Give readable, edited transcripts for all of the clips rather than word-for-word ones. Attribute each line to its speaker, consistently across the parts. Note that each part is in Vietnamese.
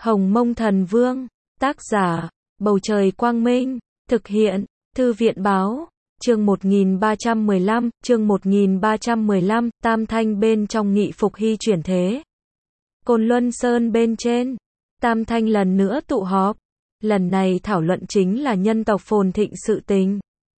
Speaker 1: Hồng Mông Thần Vương, tác giả, Bầu Trời Quang Minh, thực hiện, Thư viện Báo, chương 1315, Tam Thanh bên trong nghị phục hy chuyển thế. Côn Luân Sơn bên trên, Tam Thanh lần nữa tụ họp, lần này thảo luận chính là nhân tộc phồn thịnh sự tình.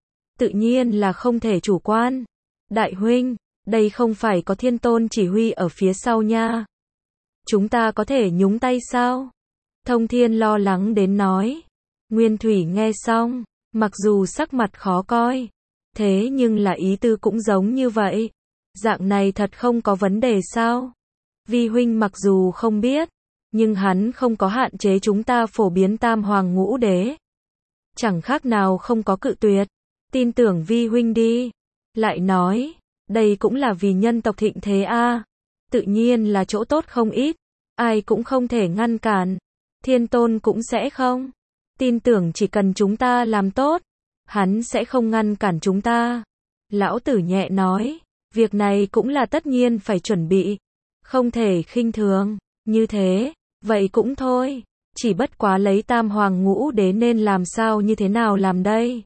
Speaker 1: Tự nhiên là không thể chủ quan. Đại huynh, đây không phải có Thiên Tôn chỉ huy ở phía sau nha. Chúng ta có thể nhúng tay sao? Thông Thiên lo lắng đến nói. Nguyên Thủy nghe xong, mặc dù sắc mặt khó coi, thế nhưng là ý tư cũng giống như vậy. Dạng này thật không có vấn đề sao? Vi huynh mặc dù không biết, nhưng hắn không có hạn chế chúng ta phổ biến Tam Hoàng Ngũ Đế. Chẳng khác nào không có cự tuyệt. Tin tưởng Vi huynh đi. Lại nói, đây cũng là vì nhân tộc thịnh thế a. Tự nhiên là chỗ tốt không ít, ai cũng không thể ngăn cản. Thiên Tôn cũng sẽ không. Tin tưởng chỉ cần chúng ta làm tốt, hắn sẽ không ngăn cản chúng ta. Lão tử nhẹ nói, việc này cũng là tất nhiên phải chuẩn bị, không thể khinh thường. Như thế, vậy cũng thôi, chỉ bất quá lấy Tam Hoàng Ngũ Đế nên làm sao như thế nào làm đây?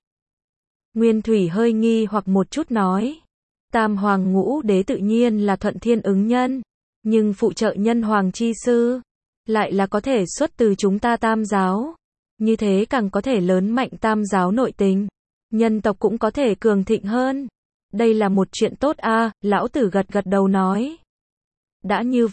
Speaker 1: Nguyên Thủy hơi nghi hoặc một chút nói, Tam Hoàng Ngũ Đế tự nhiên là thuận thiên ứng nhân, nhưng phụ trợ nhân hoàng chi sư, lại là có thể xuất từ chúng ta Tam giáo. Như thế càng có thể lớn mạnh Tam giáo nội tình, nhân tộc cũng có thể cường thịnh hơn. Đây là một chuyện tốt a. Lão tử gật gật đầu nói. Đã như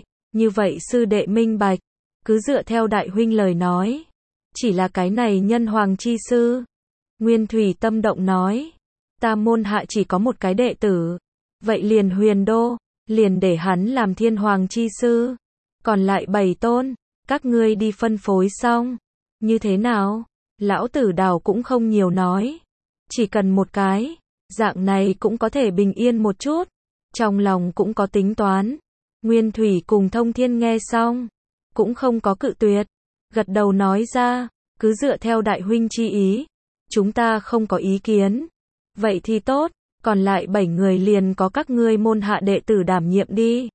Speaker 1: vậy sư đệ minh bạch, cứ dựa theo đại huynh lời nói. Chỉ là cái này nhân hoàng chi sư. Nguyên Thủy tâm động nói, ta môn hạ chỉ có một cái đệ tử, vậy liền Huyền Đô, liền để hắn làm thiên hoàng chi sư. Còn lại 7 tôn, các ngươi đi phân phối xong. Như thế nào? Lão tử Đào cũng không nhiều nói. Chỉ cần một cái, dạng này cũng có thể bình yên một chút. Trong lòng cũng có tính toán. Nguyên Thủy cùng Thông Thiên nghe xong, cũng không có cự tuyệt. Gật đầu nói ra, cứ dựa theo đại huynh chi ý. Chúng ta không có ý kiến. Vậy thì tốt, còn lại 7 người liền có các ngươi môn hạ đệ tử đảm nhiệm đi.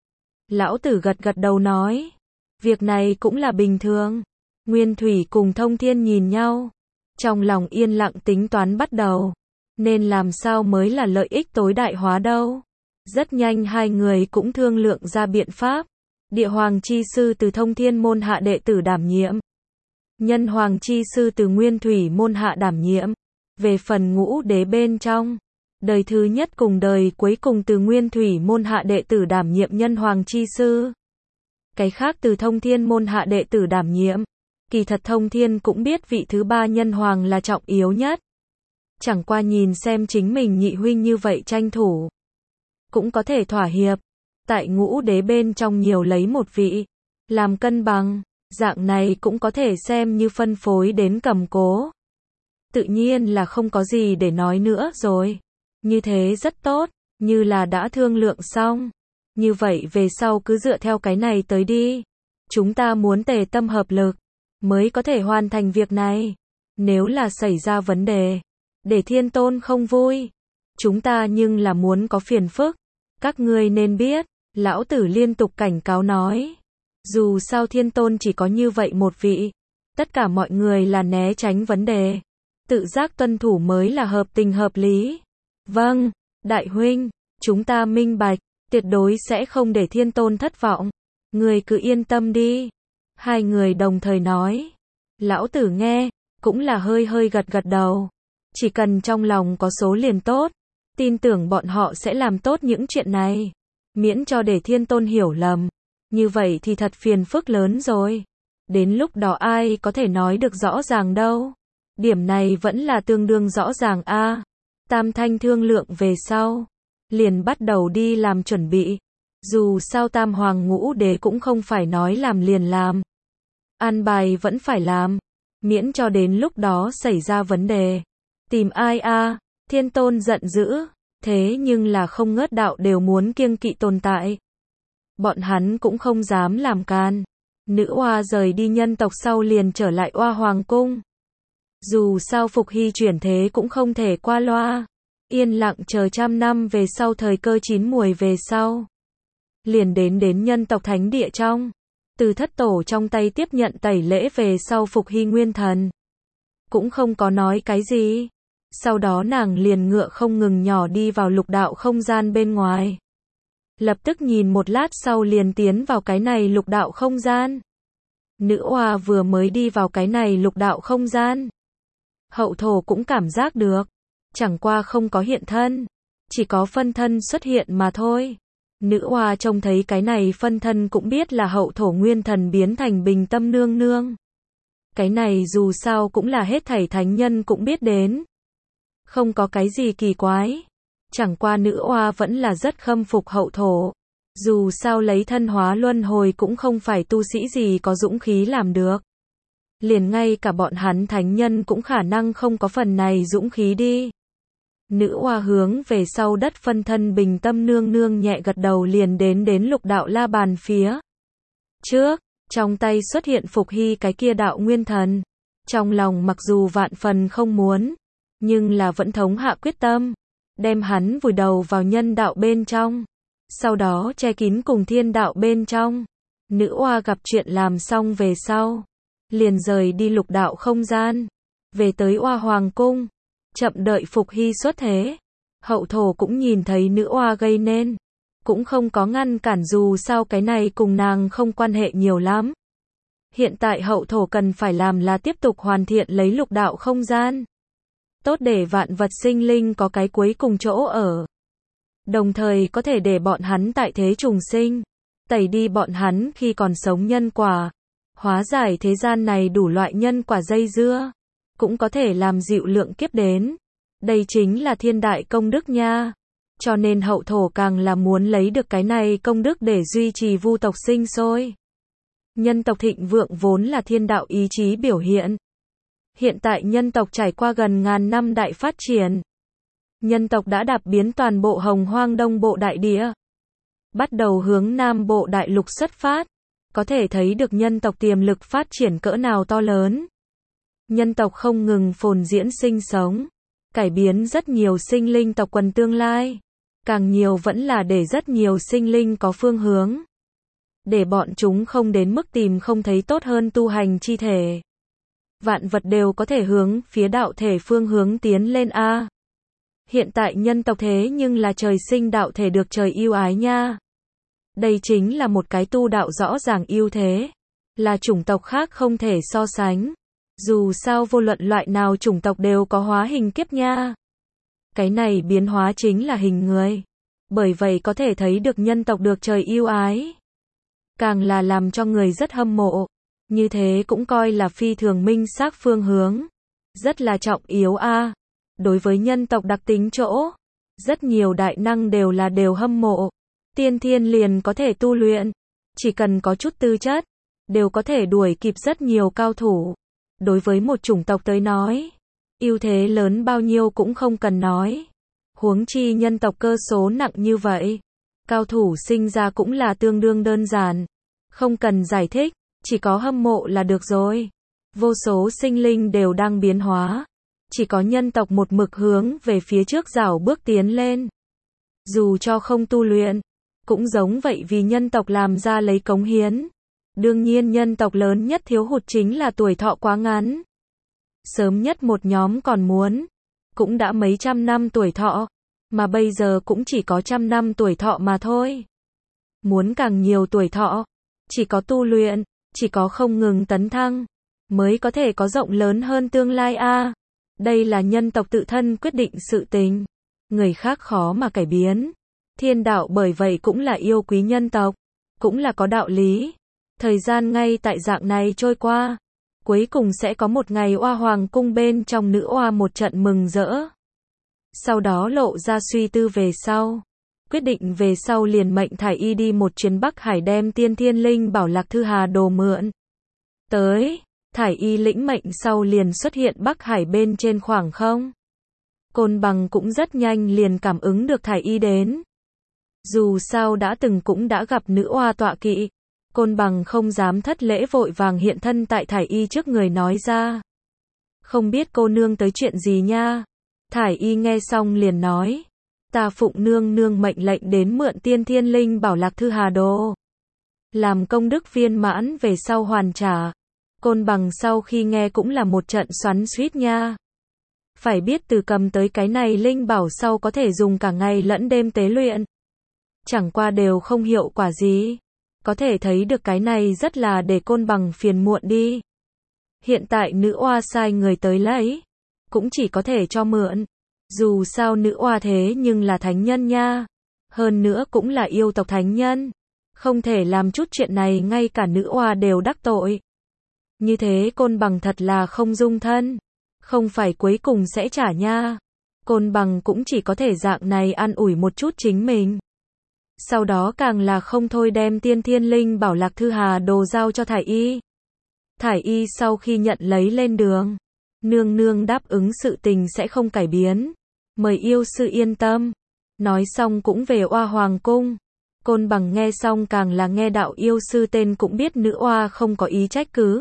Speaker 1: Lão tử gật gật đầu nói, việc này cũng là bình thường. Nguyên Thủy cùng Thông Thiên nhìn nhau, trong lòng yên lặng tính toán bắt đầu, nên làm sao mới là lợi ích tối đại hóa đâu. Rất nhanh hai người cũng thương lượng ra biện pháp. Địa Hoàng chi sư từ Thông Thiên môn hạ đệ tử đảm nhiệm, Nhân Hoàng chi sư từ Nguyên Thủy môn hạ đảm nhiệm. Về phần Ngũ Đế bên trong, đời thứ nhất cùng đời cuối cùng từ Nguyên Thủy môn hạ đệ tử đảm nhiệm Nhân Hoàng chi sư. Cái khác từ Thông Thiên môn hạ đệ tử đảm nhiệm. Kỳ thật Thông Thiên cũng biết vị thứ ba Nhân Hoàng là trọng yếu nhất. Chẳng qua nhìn xem chính mình nhị huynh như vậy tranh thủ, cũng có thể thỏa hiệp. Tại Ngũ Đế bên trong nhiều lấy một vị, làm cân bằng, dạng này cũng có thể xem như phân phối đến cầm cố. Tự nhiên là không có gì để nói nữa rồi. Như thế rất tốt, như là đã thương lượng xong. Như vậy về sau cứ dựa theo cái này tới đi. Chúng ta muốn tề tâm hợp lực, mới có thể hoàn thành việc này. Nếu là xảy ra vấn đề, để Thiên Tôn không vui, chúng ta nhưng là muốn có phiền phức. Các ngươi nên biết, lão tử liên tục cảnh cáo nói. Dù sao Thiên Tôn chỉ có như vậy một vị. Tất cả mọi người là né tránh vấn đề. Tự giác tuân thủ mới là hợp tình hợp lý. Vâng, đại huynh, chúng ta minh bạch, tuyệt đối sẽ không để Thiên Tôn thất vọng. Người cứ yên tâm đi. Hai người đồng thời nói. Lão tử nghe, cũng là hơi gật gật đầu. Chỉ cần trong lòng có số liền tốt. Tin tưởng bọn họ sẽ làm tốt những chuyện này. Miễn cho để Thiên Tôn hiểu lầm. Như vậy thì thật phiền phức lớn rồi. Đến lúc đó ai có thể nói được rõ ràng đâu. Điểm này vẫn là tương đương rõ ràng a. Tam Thanh thương lượng về sau, liền bắt đầu đi làm chuẩn bị. Dù sao Tam Hoàng Ngũ Đế cũng không phải nói làm liền làm. An bài vẫn phải làm, miễn cho đến lúc đó xảy ra vấn đề. Tìm ai a? Thiên Tôn giận dữ, thế nhưng là không ngớt đạo đều muốn kiêng kỵ tồn tại. Bọn hắn cũng không dám làm can. Nữ oa rời đi nhân tộc sau liền trở lại Oa Hoàng cung. Dù sao phục hy chuyển thế cũng không thể qua loa. Yên lặng chờ trăm năm về sau thời cơ chín muồi về sau. Liền đến nhân tộc thánh địa trong. từ thất tổ trong tay tiếp nhận tẩy lễ về sau phục hy nguyên thần. Cũng không có nói cái gì. Sau đó nàng liền ngựa không ngừng nhỏ đi vào lục đạo không gian bên ngoài. Lập tức nhìn một lát sau liền tiến vào cái này lục đạo không gian. Nữ oa vừa mới đi vào cái này lục đạo không gian. Hậu thổ cũng cảm giác được. Chẳng qua không có hiện thân. Chỉ có phân thân xuất hiện mà thôi. Nữ oa trông thấy cái này phân thân cũng biết là hậu thổ nguyên thần biến thành Bình Tâm nương nương. Cái này dù sao cũng là hết thảy thánh nhân cũng biết đến. Không có cái gì kỳ quái. Chẳng qua nữ oa vẫn là rất khâm phục hậu thổ. Dù sao lấy thân hóa luân hồi cũng không phải tu sĩ gì có dũng khí làm được. Liền ngay cả bọn hắn thánh nhân cũng khả năng không có phần này dũng khí đi. Nữ oa hướng về sau đất phân thân Bình Tâm nương nương nhẹ gật đầu liền đến lục đạo la bàn phía trước, trong tay xuất hiện phục hy cái kia đạo nguyên thần. Trong lòng mặc dù vạn phần không muốn, nhưng là vẫn thống hạ quyết tâm, đem hắn vùi đầu vào nhân đạo bên trong, sau đó che kín cùng thiên đạo bên trong. Nữ oa gặp chuyện làm xong về sau, liền rời đi lục đạo không gian, về tới oa hoàng cung, chậm đợi phục hy xuất thế. Hậu thổ cũng nhìn thấy nữ oa gây nên, cũng không có ngăn cản dù sao cái này cùng nàng không quan hệ nhiều lắm. Hiện tại hậu thổ cần phải làm là tiếp tục hoàn thiện lấy lục đạo không gian. Tốt để vạn vật sinh linh có cái cuối cùng chỗ ở. Đồng thời có thể để bọn hắn tại thế trùng sinh. Tẩy đi bọn hắn khi còn sống nhân quả. Hóa giải thế gian này đủ loại nhân quả dây dưa. Cũng có thể làm dịu lượng kiếp đến. Đây chính là thiên đại công đức nha. Cho nên hậu thổ càng là muốn lấy được cái này công đức để duy trì vu tộc sinh sôi. Nhân tộc thịnh vượng vốn là thiên đạo ý chí biểu hiện. Hiện tại nhân tộc trải qua gần ngàn năm đại phát triển. Nhân tộc đã đạp biến toàn bộ hồng hoang đông bộ đại địa. Bắt đầu hướng nam bộ đại lục xuất phát. Có thể thấy được nhân tộc tiềm lực phát triển cỡ nào to lớn. Nhân tộc không ngừng phồn diễn sinh sống. Cải biến rất nhiều sinh linh tộc quần tương lai. Càng nhiều vẫn là để rất nhiều sinh linh có phương hướng. Để bọn chúng không đến mức tìm không thấy tốt hơn tu hành chi thể. Vạn vật đều có thể hướng phía đạo thể phương hướng tiến lên a. Hiện tại nhân tộc thế nhưng là trời sinh đạo thể được trời yêu ái nha. Đây chính là một cái tu đạo rõ ràng ưu thế. Là chủng tộc khác không thể so sánh. Dù sao vô luận loại nào chủng tộc đều có hóa hình kiếp nha. Cái này biến hóa chính là hình người. Bởi vậy có thể thấy được nhân tộc được trời yêu ái. Càng là làm cho người rất hâm mộ. Như thế cũng coi là phi thường minh xác phương hướng. Rất là trọng yếu a. Đối với nhân tộc đặc tính chỗ, rất nhiều đại năng đều hâm mộ. Tiên thiên liền có thể tu luyện. Chỉ cần có chút tư chất, đều có thể đuổi kịp rất nhiều cao thủ. Đối với một chủng tộc tới nói, ưu thế lớn bao nhiêu cũng không cần nói. Huống chi nhân tộc cơ số nặng như vậy. Cao thủ sinh ra cũng là tương đương đơn giản. Không cần giải thích, chỉ có hâm mộ là được rồi. Vô số sinh linh đều đang biến hóa. Chỉ có nhân tộc một mực hướng về phía trước rảo bước tiến lên. Dù cho không tu luyện, cũng giống vậy vì nhân tộc làm ra lấy cống hiến. Đương nhiên nhân tộc lớn nhất thiếu hụt chính là tuổi thọ quá ngắn. Sớm nhất một nhóm còn muốn, cũng đã mấy trăm năm tuổi thọ, mà bây giờ cũng chỉ có 100 năm tuổi thọ mà thôi. Muốn càng nhiều tuổi thọ, chỉ có tu luyện, chỉ có không ngừng tấn thăng, mới có thể có rộng lớn hơn tương lai a. Đây là nhân tộc tự thân quyết định sự tình, người khác khó mà cải biến. Thiên đạo bởi vậy cũng là yêu quý nhân tộc, cũng là có đạo lý. Thời gian ngay tại dạng này trôi qua, cuối cùng sẽ có một ngày oa hoàng cung bên trong nữ oa một trận mừng rỡ. Sau đó lộ ra suy tư về sau. Quyết định về sau liền mệnh thải y đi một chuyến Bắc Hải đem tiên thiên linh bảo Lạc Thư Hà đồ mượn. Tới, thải y lĩnh mệnh sau liền xuất hiện Bắc Hải bên trên khoảng không. Côn Bằng cũng rất nhanh liền cảm ứng được thải y đến. Dù sao đã từng cũng đã gặp nữ oa tọa kỵ. Côn Bằng không dám thất lễ vội vàng hiện thân tại thải y trước người nói ra. Không biết cô nương tới chuyện gì nha. Thải y nghe xong liền nói. Ta phụng nương nương mệnh lệnh đến mượn tiên thiên linh bảo Lạc Thư Hà đồ. làm công đức viên mãn về sau hoàn trả. Côn Bằng sau khi nghe cũng là một trận xoắn xuýt nha. Phải biết từ cầm tới cái này linh bảo sau có thể dùng cả ngày lẫn đêm tế luyện. Chẳng qua đều không hiệu quả gì. Có thể thấy được cái này rất là để Côn Bằng phiền muộn đi. Hiện tại nữ oa sai người tới lấy, cũng chỉ có thể cho mượn. Dù sao nữ oa thế nhưng là thánh nhân nha. Hơn nữa cũng là yêu tộc thánh nhân. Không thể làm chút chuyện này ngay cả nữ oa đều đắc tội. Như thế Côn Bằng thật là không dung thân. Không phải cuối cùng sẽ trả nha. Côn Bằng cũng chỉ có thể dạng này an ủi một chút chính mình. Sau đó càng là không thôi đem tiên thiên linh bảo Lạc Thư Hà đồ giao cho Thải Y. Thải Y sau khi nhận lấy lên đường. Nương nương đáp ứng sự tình sẽ không cải biến. Mời yêu sư yên tâm. Nói xong cũng về Oa Hoàng cung. Côn Bằng nghe xong càng là nghe đạo yêu sư tên cũng biết nữ oa không có ý trách cứ.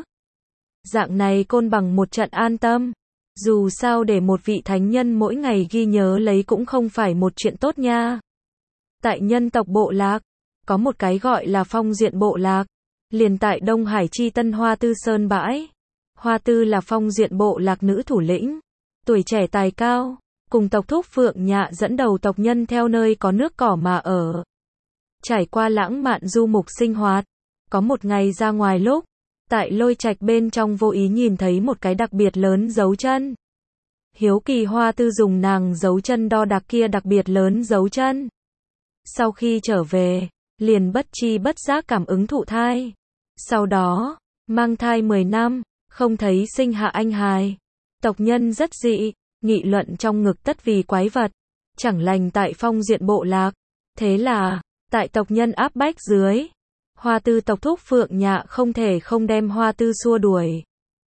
Speaker 1: Dạng này Côn Bằng một trận an tâm. Dù sao để một vị thánh nhân mỗi ngày ghi nhớ lấy cũng không phải một chuyện tốt nha. Tại nhân tộc bộ lạc, có một cái gọi là Phong Diện bộ lạc, liền tại Đông Hải chi Tân Hoa Tư Sơn bãi. Hoa Tư là Phong Diện bộ lạc nữ thủ lĩnh, tuổi trẻ tài cao, cùng tộc thúc Phượng Nhạ dẫn đầu tộc nhân theo nơi có nước cỏ mà ở. Trải qua lãng mạn du mục sinh hoạt, có một ngày ra ngoài lúc, tại lôi trạch bên trong vô ý nhìn thấy một cái đặc biệt lớn dấu chân. Hiếu kỳ Hoa Tư dùng nàng dấu chân đo đạc kia đặc biệt lớn dấu chân. Sau khi trở về, liền bất chi bất giác cảm ứng thụ thai. Sau đó, mang thai 10 năm, không thấy sinh hạ anh hài. Tộc nhân rất dị, nghị luận trong ngực tất vì quái vật. Chẳng lành tại Phong Diện bộ lạc. Thế là, tại tộc nhân áp bách dưới, Hoa Tư tộc thúc Phượng Nhạ không thể không đem Hoa Tư xua đuổi.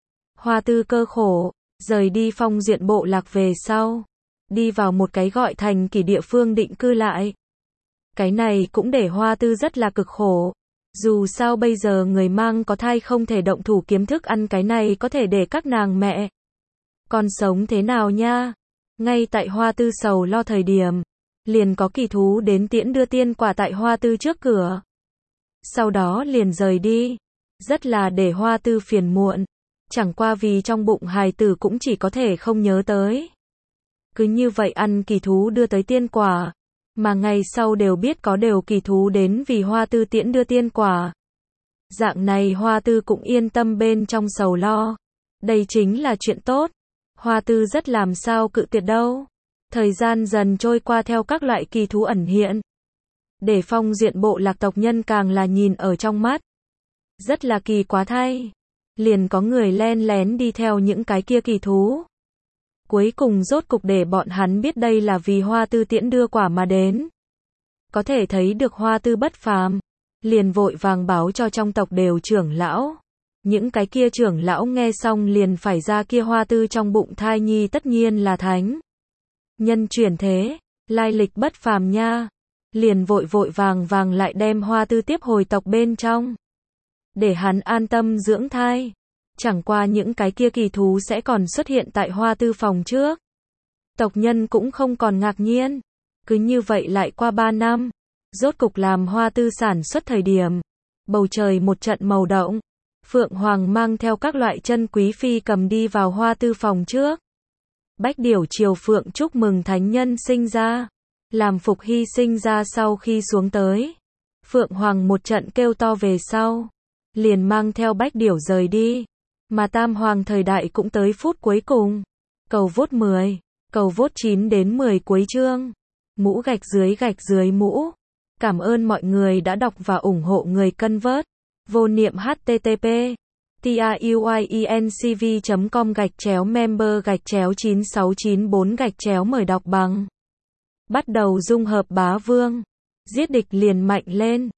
Speaker 1: Hoa Tư cơ khổ, rời đi Phong Diện bộ lạc về sau, đi vào một cái gọi thành Kỷ địa phương định cư lại. Cái này cũng để Hoa Tư rất là cực khổ. Dù sao bây giờ người mang có thai không thể động thủ kiếm thức ăn, cái này có thể để các nàng mẹ con sống thế nào nha. Ngay tại Hoa Tư sầu lo thời điểm, liền có kỳ thú đến tiễn đưa tiên quả tại Hoa Tư trước cửa. Sau đó liền rời đi. Rất là để Hoa Tư phiền muộn. Chẳng qua vì trong bụng hài tử cũng chỉ có thể không nhớ tới. Cứ như vậy ăn kỳ thú đưa tới tiên quả. Mà ngày sau đều biết có đều kỳ thú đến vì Hoa Tư tiễn đưa tiên quả. Dạng này Hoa Tư cũng yên tâm bên trong sầu lo. Đây chính là chuyện tốt. Hoa Tư rất làm sao cự tuyệt đâu. Thời gian dần trôi qua theo các loại kỳ thú ẩn hiện. Để Phong Diện bộ lạc tộc nhân càng là nhìn ở trong mắt. Rất là kỳ quá thay. Liền có người len lén đi theo những cái kia kỳ thú. Cuối cùng rốt cục để bọn hắn biết đây là vì Hoa Tư tiễn đưa quả mà đến. Có thể thấy được Hoa Tư bất phàm. Liền vội vàng báo cho trong tộc đều trưởng lão. Những cái kia trưởng lão nghe xong liền phải ra kia Hoa Tư trong bụng thai nhi tất nhiên là thánh nhân chuyển thế, lai lịch bất phàm nha. Liền vội vàng lại đem Hoa Tư tiếp hồi tộc bên trong. Để hắn an tâm dưỡng thai. Chẳng qua những cái kia kỳ thú sẽ còn xuất hiện tại Hoa Tư phòng trước. Tộc nhân cũng không còn ngạc nhiên. Cứ như vậy lại qua 3 năm. Rốt cục làm Hoa Tư sản xuất thời điểm. Bầu trời một trận màu động. Phượng Hoàng mang theo các loại chân quý phi cầm đi vào Hoa Tư phòng trước. Bách điểu triều phượng chúc mừng thánh nhân sinh ra. Làm Phục Hy sinh ra sau khi xuống tới. Phượng Hoàng một trận kêu to về sau. Liền mang theo bách điểu rời đi. Mà Tam Hoàng thời đại cũng tới phút cuối cùng. Cầu vote 10. Cầu vote 9 đến 10 cuối chương. Mũ gạch dưới mũ. Cảm ơn mọi người đã đọc và ủng hộ người cân vớt. Vô niệm http truyencv.com/member/9694- mời đọc bằng. Bắt đầu dung hợp bá vương. Giết địch liền mạnh lên.